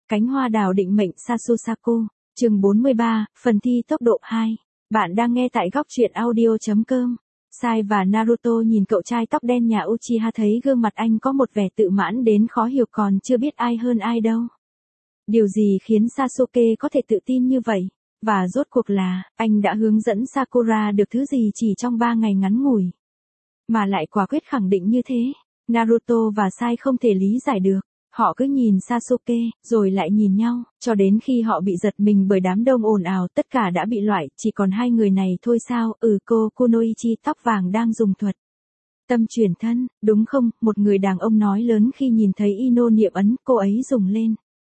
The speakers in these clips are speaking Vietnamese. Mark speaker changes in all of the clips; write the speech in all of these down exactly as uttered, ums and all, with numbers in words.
Speaker 1: Cánh hoa đào định mệnh Sasusako, chương bốn mươi ba, phần thi tốc độ hai. Bạn đang nghe tại góc truyện audio chấm com. Sai và Naruto nhìn cậu trai tóc đen nhà Uchiha thấy gương mặt anh có một vẻ tự mãn đến khó hiểu còn chưa biết ai hơn ai đâu. Điều gì khiến Sasuke có thể tự tin như vậy? Và rốt cuộc là, anh đã hướng dẫn Sakura được thứ gì chỉ trong ba ngày ngắn ngủi. Mà lại quả quyết khẳng định như thế, Naruto và Sai không thể lý giải được. Họ cứ nhìn Sasuke, rồi lại nhìn nhau, cho đến khi họ bị giật mình bởi đám đông ồn ào, tất cả đã bị loại, chỉ còn hai người này thôi sao, ừ cô Kunoichi tóc vàng đang dùng thuật tâm chuyển thân, đúng không, một người đàn ông nói lớn khi nhìn thấy Ino niệm ấn, cô ấy dùng lên.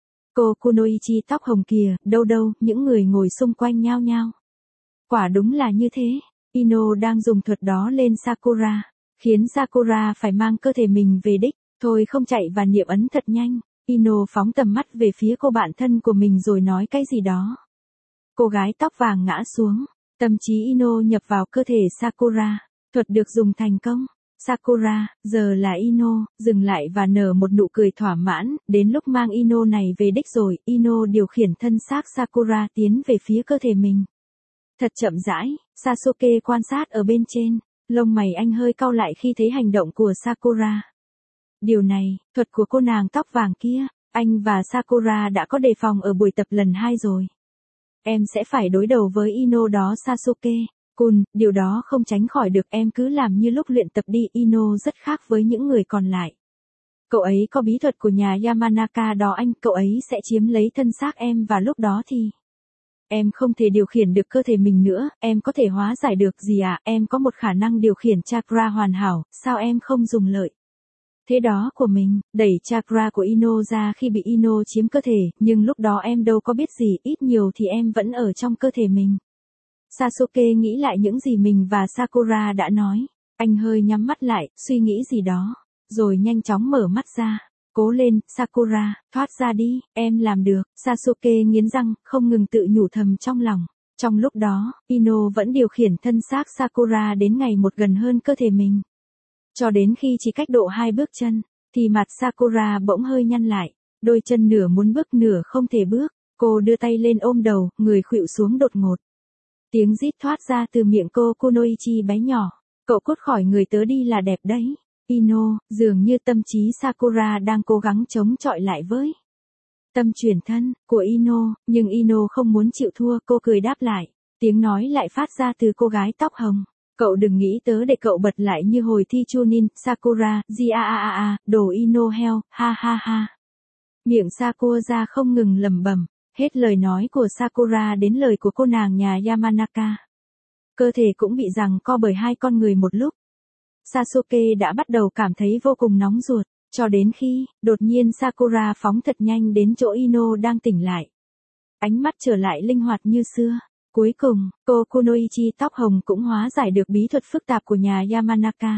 Speaker 1: Cô Kunoichi tóc hồng kìa, đâu đâu, những người ngồi xung quanh nhao nhao. Quả đúng là như thế, Ino đang dùng thuật đó lên Sakura, khiến Sakura phải mang cơ thể mình về đích. Thôi không chạy và niệm ấn thật nhanh, Ino phóng tầm mắt về phía cô bạn thân của mình rồi nói cái gì đó. Cô gái tóc vàng ngã xuống, tâm trí Ino nhập vào cơ thể Sakura, thuật được dùng thành công. Sakura, giờ là Ino, dừng lại và nở một nụ cười thỏa mãn, đến lúc mang Ino này về đích rồi, Ino điều khiển thân xác Sakura tiến về phía cơ thể mình. Thật chậm rãi, Sasuke quan sát ở bên trên, lông mày anh hơi cau lại khi thấy hành động của Sakura. Điều này, thuật của cô nàng tóc vàng kia, anh và Sakura đã có đề phòng ở buổi tập lần hai rồi. Em sẽ phải đối đầu với Ino đó Sasuke. Kun, điều đó không tránh khỏi được, em cứ làm như lúc luyện tập đi, Ino rất khác với những người còn lại. Cậu ấy có bí thuật của nhà Yamanaka đó anh, cậu ấy sẽ chiếm lấy thân xác em và lúc đó thì... Em không thể điều khiển được cơ thể mình nữa, em có thể hóa giải được gì à, em có một khả năng điều khiển chakra hoàn hảo, sao em không dùng lợi thế đó của mình, đẩy chakra của Ino ra khi bị Ino chiếm cơ thể, nhưng lúc đó em đâu có biết gì, ít nhiều thì em vẫn ở trong cơ thể mình. Sasuke nghĩ lại những gì mình và Sakura đã nói, anh hơi nhắm mắt lại, suy nghĩ gì đó, rồi nhanh chóng mở mắt ra. Cố lên, Sakura, thoát ra đi, em làm được, Sasuke nghiến răng, không ngừng tự nhủ thầm trong lòng. Trong lúc đó, Ino vẫn điều khiển thân xác Sakura đến ngày một gần hơn cơ thể mình. Cho đến khi chỉ cách độ hai bước chân, thì mặt Sakura bỗng hơi nhăn lại, đôi chân nửa muốn bước nửa không thể bước, cô đưa tay lên ôm đầu, người khuỵu xuống đột ngột. Tiếng rít thoát ra từ miệng cô Kunoichi bé nhỏ, cậu cút khỏi người tớ đi là đẹp đấy. Ino, dường như tâm trí Sakura đang cố gắng chống chọi lại với tâm chuyển thân của Ino, nhưng Ino không muốn chịu thua, cô cười đáp lại, tiếng nói lại phát ra từ cô gái tóc hồng. Cậu đừng nghĩ tớ để cậu bật lại như hồi thi Chunin, Sakura, gi a a a a, đồ Ino heo, ha ha ha. Miệng Sakura không ngừng lẩm bẩm, hết lời nói của Sakura đến lời của cô nàng nhà Yamanaka. Cơ thể cũng bị giằng co bởi hai con người một lúc. Sasuke đã bắt đầu cảm thấy vô cùng nóng ruột, cho đến khi, đột nhiên Sakura phóng thật nhanh đến chỗ Ino đang tỉnh lại. Ánh mắt trở lại linh hoạt như xưa. Cuối cùng, cô Kunoichi tóc hồng cũng hóa giải được bí thuật phức tạp của nhà Yamanaka.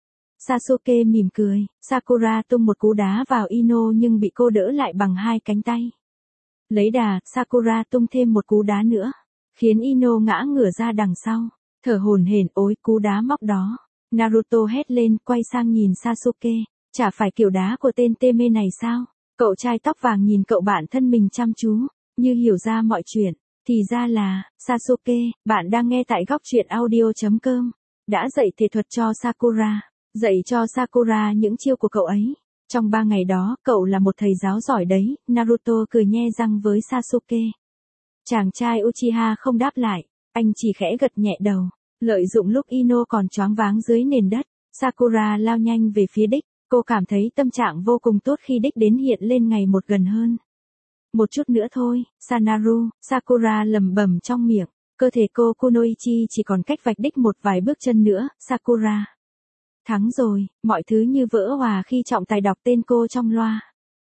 Speaker 1: Sasuke mỉm cười, Sakura tung một cú đá vào Ino nhưng bị cô đỡ lại bằng hai cánh tay. Lấy đà, Sakura tung thêm một cú đá nữa, khiến Ino ngã ngửa ra đằng sau, thở hổn hển, ối cú đá móc đó. Naruto hét lên, quay sang nhìn Sasuke, chả phải kiểu đá của tên tê mê này sao? Cậu trai tóc vàng nhìn cậu bạn thân mình chăm chú, như hiểu ra mọi chuyện. Thì ra là, Sasuke, bạn đang nghe tại góc truyện audio chấm com, đã dạy thể thuật cho Sakura, dạy cho Sakura những chiêu của cậu ấy. Trong ba ngày đó, cậu là một thầy giáo giỏi đấy, Naruto cười nhe răng với Sasuke. Chàng trai Uchiha không đáp lại, anh chỉ khẽ gật nhẹ đầu, lợi dụng lúc Ino còn choáng váng dưới nền đất, Sakura lao nhanh về phía đích, cô cảm thấy tâm trạng vô cùng tốt khi đích đến hiện lên ngày một gần hơn. Một chút nữa thôi, Sanaru, Sakura lẩm bẩm trong miệng, cơ thể cô Kunoichi chỉ còn cách vạch đích một vài bước chân nữa, Sakura. Thắng rồi, mọi thứ như vỡ hòa khi trọng tài đọc tên cô trong loa.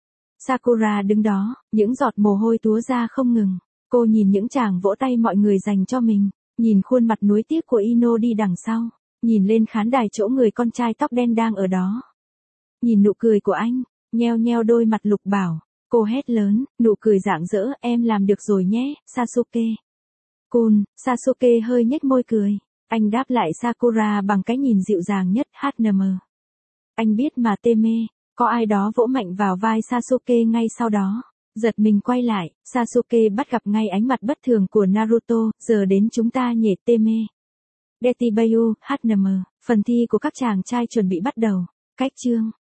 Speaker 1: Sakura đứng đó, những giọt mồ hôi túa ra không ngừng, cô nhìn những tràng vỗ tay mọi người dành cho mình, nhìn khuôn mặt nuối tiếc của Ino đi đằng sau, nhìn lên khán đài chỗ người con trai tóc đen đang ở đó. Nhìn nụ cười của anh, nheo nheo đôi mặt lục bảo. Cô hét lớn, nụ cười rạng rỡ, em làm được rồi nhé, Sasuke. Kun, Sasuke hơi nhếch môi cười. Anh đáp lại Sakura bằng cái nhìn dịu dàng nhất, hát en em. Anh biết mà tê mê, có ai đó vỗ mạnh vào vai Sasuke ngay sau đó. Giật mình quay lại, Sasuke bắt gặp ngay ánh mặt bất thường của Naruto, giờ đến chúng ta nhể tê mê. Detibayu, hát en em, phần thi của các chàng trai chuẩn bị bắt đầu. Cách chương